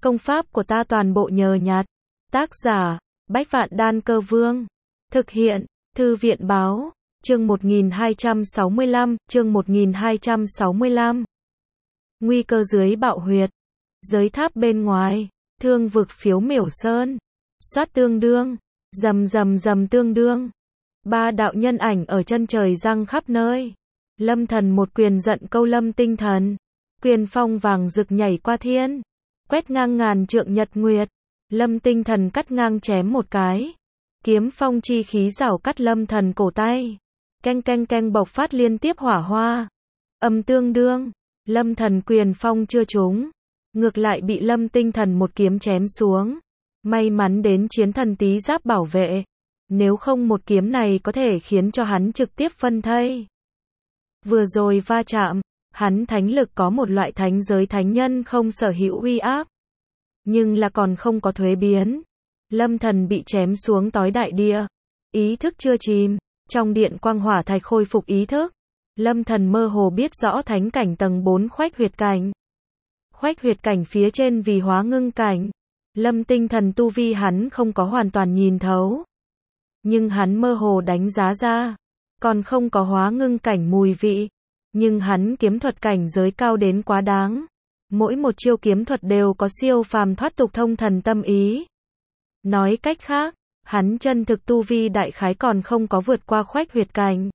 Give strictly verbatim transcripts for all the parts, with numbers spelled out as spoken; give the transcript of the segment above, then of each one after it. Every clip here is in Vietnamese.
Công pháp của ta toàn bộ nhờ nhặt. Tác giả, Bách Vạn Đan Cơ Vương. Thực hiện, Thư viện Báo. Chương một nghìn hai trăm sáu mươi lăm, chương một nghìn hai trăm sáu mươi lăm. Nguy cơ dưới bạo huyệt. Giới tháp bên ngoài, thương vực phiếu miểu sơn. Xoát tương đương, rầm rầm rầm tương đương. Ba đạo nhân ảnh ở chân trời giăng khắp nơi. Lâm Thần một quyền giận câu Lâm Tinh Thần. Quyền phong vàng rực nhảy qua thiên. Quét ngang ngàn trượng nhật nguyệt. Lâm Tinh Thần cắt ngang chém một cái. Kiếm phong chi khí rảo cắt Lâm Thần cổ tay. Keng keng keng bộc phát liên tiếp hỏa hoa. Âm tương đương. Lâm Thần quyền phong chưa trúng. Ngược lại bị Lâm Tinh Thần một kiếm chém xuống. May mắn đến chiến thần tí giáp bảo vệ. Nếu không một kiếm này có thể khiến cho hắn trực tiếp phân thây. Vừa rồi va chạm, hắn thánh lực có một loại thánh giới thánh nhân không sở hữu uy áp. Nhưng là còn không có thuế biến. Lâm Thần bị chém xuống tối đại địa. Ý thức chưa chìm. Trong điện quang hỏa thạch khôi phục ý thức. Lâm Thần mơ hồ biết rõ thánh cảnh tầng bốn khoách huyệt cảnh. Khoách huyệt cảnh phía trên vì hóa ngưng cảnh. Lâm Tinh Thần tu vi hắn không có hoàn toàn nhìn thấu. Nhưng hắn mơ hồ đánh giá ra. Còn không có hóa ngưng cảnh mùi vị. Nhưng hắn kiếm thuật cảnh giới cao đến quá đáng. Mỗi một chiêu kiếm thuật đều có siêu phàm thoát tục thông thần tâm ý. Nói cách khác, hắn chân thực tu vi đại khái còn không có vượt qua khoách huyệt cảnh.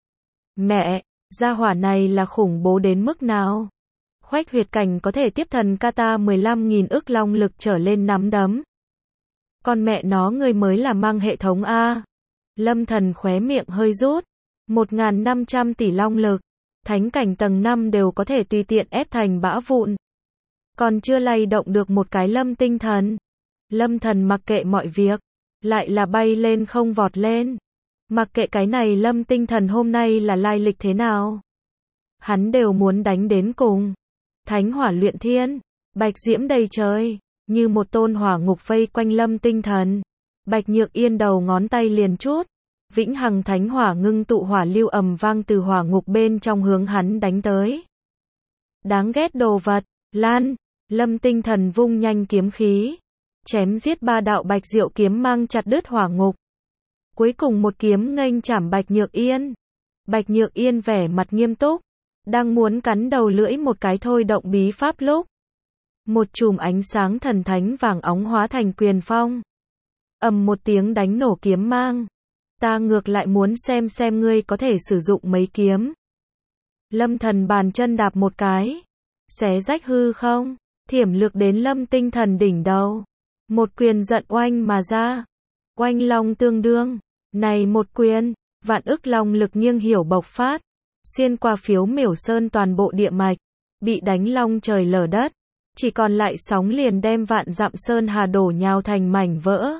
Mẹ, gia hỏa này là khủng bố đến mức nào? Khoách huyệt cảnh có thể tiếp thần kata mười lăm nghìn ức long lực trở lên nắm đấm. Con mẹ nó người mới là mang hệ thống A. Lâm Thần khóe miệng hơi rút. một nghìn năm trăm tỷ long lực. Thánh cảnh tầng năm đều có thể tùy tiện ép thành bã vụn. Còn chưa lay động được một cái Lâm Tinh Thần. Lâm Thần mặc kệ mọi việc. Lại là bay lên không vọt lên. Mặc kệ cái này Lâm Tinh Thần hôm nay là lai lịch thế nào. Hắn đều muốn đánh đến cùng. Thánh hỏa luyện thiên. Bạch diễm đầy trời. Như một tôn hỏa ngục vây quanh Lâm Tinh Thần. Bạch Nhược Yên đầu ngón tay liền chút. Vĩnh hằng thánh hỏa ngưng tụ hỏa lưu ầm vang từ hỏa ngục bên trong hướng hắn đánh tới. Đáng ghét đồ vật. Lan. Lâm Tinh Thần vung nhanh kiếm khí. Chém giết ba đạo bạch diệu kiếm mang chặt đứt hỏa ngục. Cuối cùng một kiếm nghênh chảm Bạch Nhược Yên. Bạch Nhược Yên vẻ mặt nghiêm túc. Đang muốn cắn đầu lưỡi một cái thôi động bí pháp lúc. Một chùm ánh sáng thần thánh vàng óng hóa thành quyền phong. Ầm một tiếng đánh nổ kiếm mang. Ta ngược lại muốn xem xem ngươi có thể sử dụng mấy kiếm. Lâm Thần bàn chân đạp một cái. Xé rách hư không. Thiểm lược đến Lâm Tinh Thần đỉnh đầu. Một quyền giận oanh mà ra. Oanh long tương đương. Này một quyền. Vạn ức long lực nghiêng hiểu bộc phát. Xuyên qua phiếu miểu sơn toàn bộ địa mạch. Bị đánh long trời lở đất. Chỉ còn lại sóng liền đem vạn dặm sơn hà đổ nhào thành mảnh vỡ.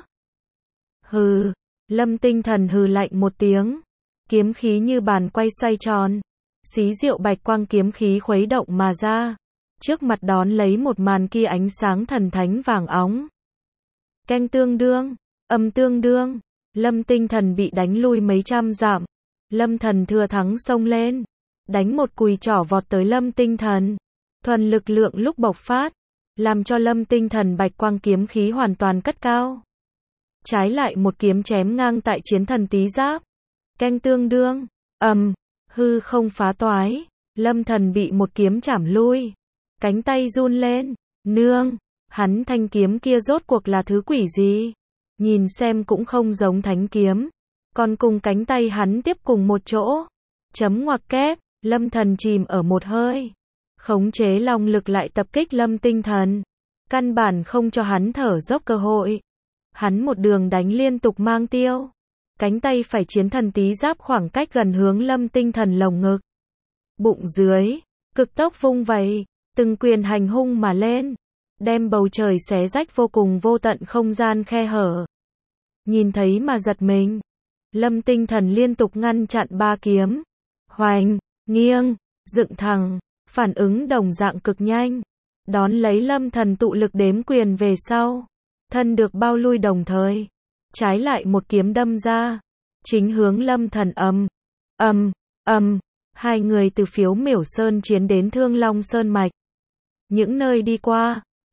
Hừ. Lâm Tinh Thần hừ lạnh một tiếng. Kiếm khí như bàn quay xoay tròn. Xí diệu bạch quang kiếm khí khuấy động mà ra. Trước mặt đón lấy một màn kia ánh sáng thần thánh vàng óng. Keng tương đương. Âm tương đương. Lâm Tinh Thần bị đánh lui mấy trăm dặm. Lâm Thần thừa thắng xông lên. Đánh một cùi trỏ vọt tới Lâm Tinh Thần. Thuần lực lượng lúc bộc phát. Làm cho Lâm Tinh Thần bạch quang kiếm khí hoàn toàn cất cao. Trái lại một kiếm chém ngang tại chiến thần tí giáp. Keng tương đương. Ầm. Hư không phá toái. Lâm Thần bị một kiếm chảm lui. Cánh tay run lên. Nương. Hắn thanh kiếm kia rốt cuộc là thứ quỷ gì? Nhìn xem cũng không giống thánh kiếm. Còn cùng cánh tay hắn tiếp cùng một chỗ. Chấm ngoặc kép. Lâm Thần chìm ở một hơi. Khống chế long lực lại tập kích Lâm Tinh Thần. Căn bản không cho hắn thở dốc cơ hội. Hắn một đường đánh liên tục mang tiêu. Cánh tay phải chiến thần tí giáp khoảng cách gần hướng Lâm Tinh Thần lồng ngực. Bụng dưới. Cực tốc vung vẩy. Từng quyền hành hung mà lên. Đem bầu trời xé rách vô cùng vô tận không gian khe hở. Nhìn thấy mà giật mình. Lâm Tinh Thần liên tục ngăn chặn ba kiếm. Hoành, nghiêng, dựng thẳng. Phản ứng đồng dạng cực nhanh. Đón lấy Lâm Thần tụ lực đếm quyền về sau. Thân được bao lui đồng thời. Trái lại một kiếm đâm ra. Chính hướng Lâm Thần ầm. Ầm, ầm. Hai người từ phiếu miểu sơn chiến đến Thương Long Sơn Mạch. Những nơi đi qua.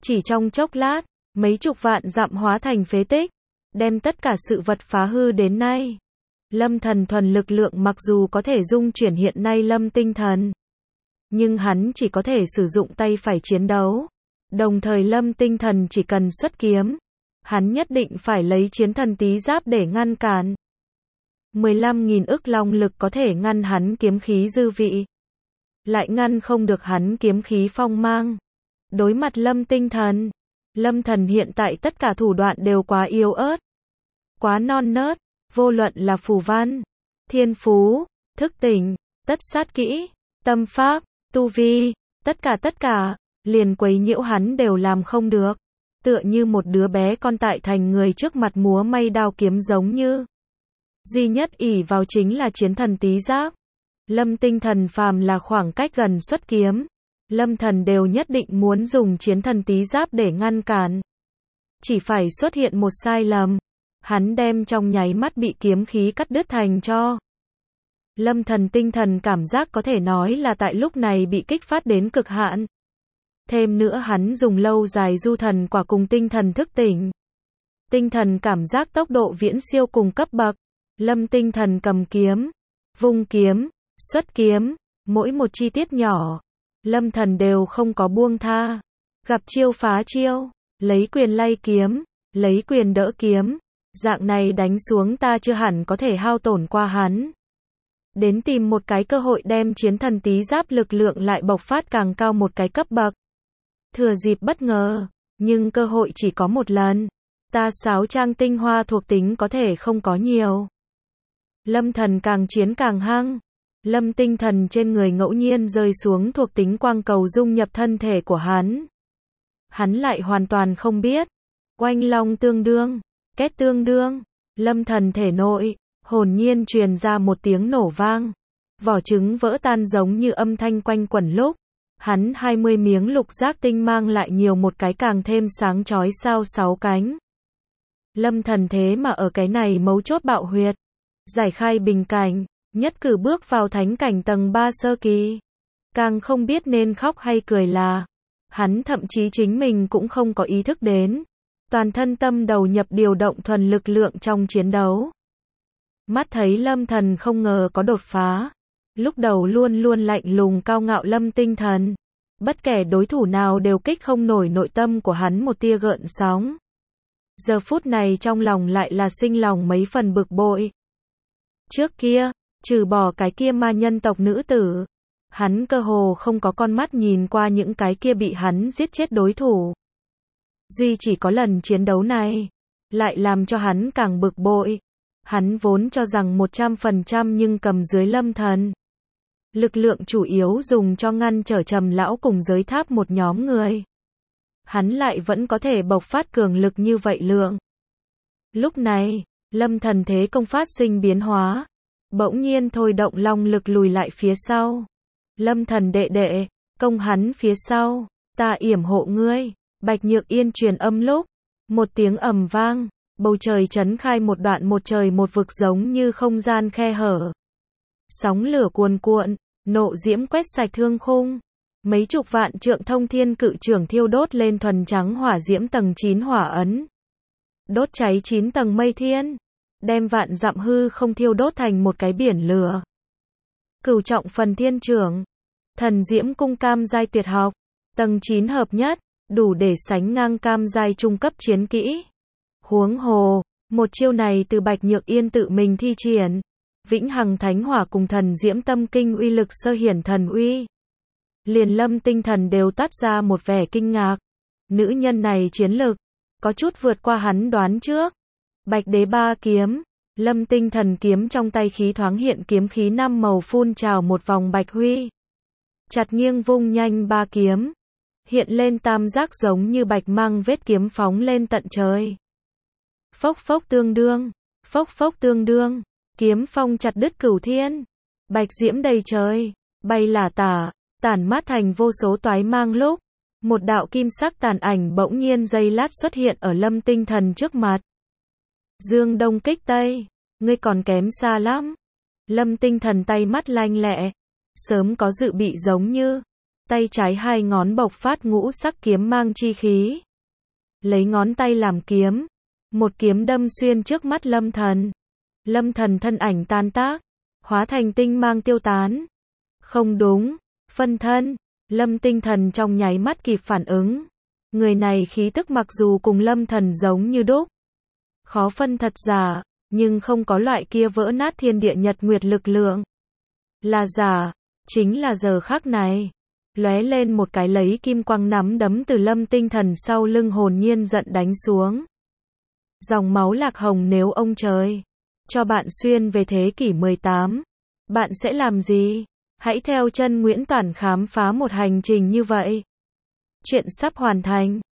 Chỉ trong chốc lát, mấy chục vạn dặm hóa thành phế tích, đem tất cả sự vật phá hư đến nay. Lâm Thần thuần lực lượng mặc dù có thể dung chuyển hiện nay Lâm Tinh Thần, nhưng hắn chỉ có thể sử dụng tay phải chiến đấu. Đồng thời Lâm Tinh Thần chỉ cần xuất kiếm, hắn nhất định phải lấy chiến thần tí giáp để ngăn cản. mười lăm nghìn ức long lực có thể ngăn hắn kiếm khí dư vị, lại ngăn không được hắn kiếm khí phong mang. Đối mặt Lâm Tinh Thần, Lâm Thần hiện tại tất cả thủ đoạn đều quá yếu ớt, quá non nớt, vô luận là phù văn, thiên phú, thức tỉnh, tất sát kỹ, tâm pháp, tu vi, tất cả tất cả, liền quấy nhiễu hắn đều làm không được. Tựa như một đứa bé con tại thành người trước mặt múa may đao kiếm giống như. Duy nhất ỷ vào chính là chiến thần tí giáp. Lâm Tinh Thần phàm là khoảng cách gần xuất kiếm, Lâm Thần đều nhất định muốn dùng chiến thần tí giáp để ngăn cản. Chỉ phải xuất hiện một sai lầm, hắn đem trong nháy mắt bị kiếm khí cắt đứt thành cho. Lâm Thần tinh thần cảm giác có thể nói là tại lúc này bị kích phát đến cực hạn. Thêm nữa hắn dùng lâu dài du thần quả cùng tinh thần thức tỉnh. Tinh thần cảm giác tốc độ viễn siêu cùng cấp bậc. Lâm Tinh Thần cầm kiếm, vung kiếm, xuất kiếm, mỗi một chi tiết nhỏ, Lâm Thần đều không có buông tha. Gặp chiêu phá chiêu, lấy quyền lay kiếm, lấy quyền đỡ kiếm, dạng này đánh xuống ta chưa hẳn có thể hao tổn qua hắn. Đến tìm một cái cơ hội đem chiến thần tí giáp lực lượng lại bộc phát càng cao một cái cấp bậc. Thừa dịp bất ngờ, nhưng cơ hội chỉ có một lần. Ta sáo trang tinh hoa thuộc tính có thể không có nhiều. Lâm Thần càng chiến càng hăng. Lâm Tinh Thần trên người ngẫu nhiên rơi xuống thuộc tính quang cầu dung nhập thân thể của hắn. Hắn lại hoàn toàn không biết. Oanh long tương đương, két tương đương, Lâm Thần thể nội, hồn nhiên truyền ra một tiếng nổ vang. Vỏ trứng vỡ tan giống như âm thanh quanh quẩn lúc. Hắn hai mươi miếng lục giác tinh mang lại nhiều một cái càng thêm sáng chói sao sáu cánh. Lâm Thần thế mà ở cái này mấu chốt bạo huyệt. Giải khai bình cảnh, nhất cử bước vào thánh cảnh tầng ba sơ kỳ. Càng không biết nên khóc hay cười là, hắn thậm chí chính mình cũng không có ý thức đến. Toàn thân tâm đầu nhập điều động thuần lực lượng trong chiến đấu. Mắt thấy Lâm Thần không ngờ có đột phá. Lúc đầu luôn luôn lạnh lùng cao ngạo Lâm Tinh Thần. Bất kể đối thủ nào đều kích không nổi nội tâm của hắn một tia gợn sóng. Giờ phút này trong lòng lại là sinh lòng mấy phần bực bội. Trước kia, trừ bỏ cái kia ma nhân tộc nữ tử, hắn cơ hồ không có con mắt nhìn qua những cái kia bị hắn giết chết đối thủ. Duy chỉ có lần chiến đấu này, lại làm cho hắn càng bực bội. Hắn vốn cho rằng một trăm phần trăm nhưng cầm dưới Lâm Thần. Lực lượng chủ yếu dùng cho ngăn trở Trầm lão cùng giới tháp một nhóm người. Hắn lại vẫn có thể bộc phát cường lực như vậy lượng. Lúc này, Lâm Thần thế công phát sinh biến hóa. Bỗng nhiên thôi động long lực lùi lại phía sau. Lâm Thần đệ đệ, công hắn phía sau, ta yểm hộ ngươi. Bạch Nhược Yên truyền âm lúc. Một tiếng ầm vang, bầu trời chấn khai một đoạn một trời một vực giống như không gian khe hở. Sóng lửa cuồn cuộn, nộ diễm quét sạch thương khung. Mấy chục vạn trượng thông thiên cự trưởng thiêu đốt lên thuần trắng hỏa diễm tầng chín hỏa ấn. Đốt cháy chín tầng mây thiên. Đem vạn dặm hư không thiêu đốt thành một cái biển lửa. Cửu trọng phần thiên trưởng. Thần diễm cung cam giai tuyệt học. Tầng chín hợp nhất, đủ để sánh ngang cam giai trung cấp chiến kỹ. Huống hồ, một chiêu này từ Bạch Nhược Yên tự mình thi triển. Vĩnh hằng thánh hỏa cùng thần diễm tâm kinh uy lực sơ hiển thần uy. Liền Lâm Tinh Thần đều toát ra một vẻ kinh ngạc. Nữ nhân này chiến lực, có chút vượt qua hắn đoán trước. Bạch đế ba kiếm, Lâm Tinh Thần kiếm trong tay khí thoáng hiện kiếm khí năm màu phun trào một vòng bạch huy. Chặt nghiêng vung nhanh ba kiếm. Hiện lên tam giác giống như bạch mang vết kiếm phóng lên tận trời. Phốc phốc tương đương, phốc phốc tương đương, kiếm phong chặt đứt cửu thiên. Bạch diễm đầy trời, bay lả tả, tản mát thành vô số toái mang lúc. Một đạo kim sắc tàn ảnh bỗng nhiên giây lát xuất hiện ở Lâm Tinh Thần trước mặt. Dương đông kích tây, ngươi còn kém xa lắm. Lâm Tinh Thần tay mắt lanh lẹ, sớm có dự bị giống như. tay trái hai ngón bộc phát ngũ sắc kiếm mang chi khí. Lấy ngón tay làm kiếm, một kiếm đâm xuyên trước mắt Lâm Thần. Lâm Thần thân ảnh tan tác, hóa thành tinh mang tiêu tán. Không đúng, phân thân, Lâm Tinh Thần trong nháy mắt kịp phản ứng. Người này khí tức mặc dù cùng Lâm Thần giống như đúc, khó phân thật giả, nhưng không có loại kia vỡ nát thiên địa nhật nguyệt lực lượng. Là giả, chính là giờ khắc này. Lóe lên một cái lấy kim quang nắm đấm từ Lâm Tinh Thần sau lưng hồn nhiên giận đánh xuống. Dòng máu lạc hồng, nếu ông trời cho bạn xuyên về thế kỷ mười tám, bạn sẽ làm gì? Hãy theo chân Nguyễn Toản khám phá một hành trình như vậy. Chuyện sắp hoàn thành.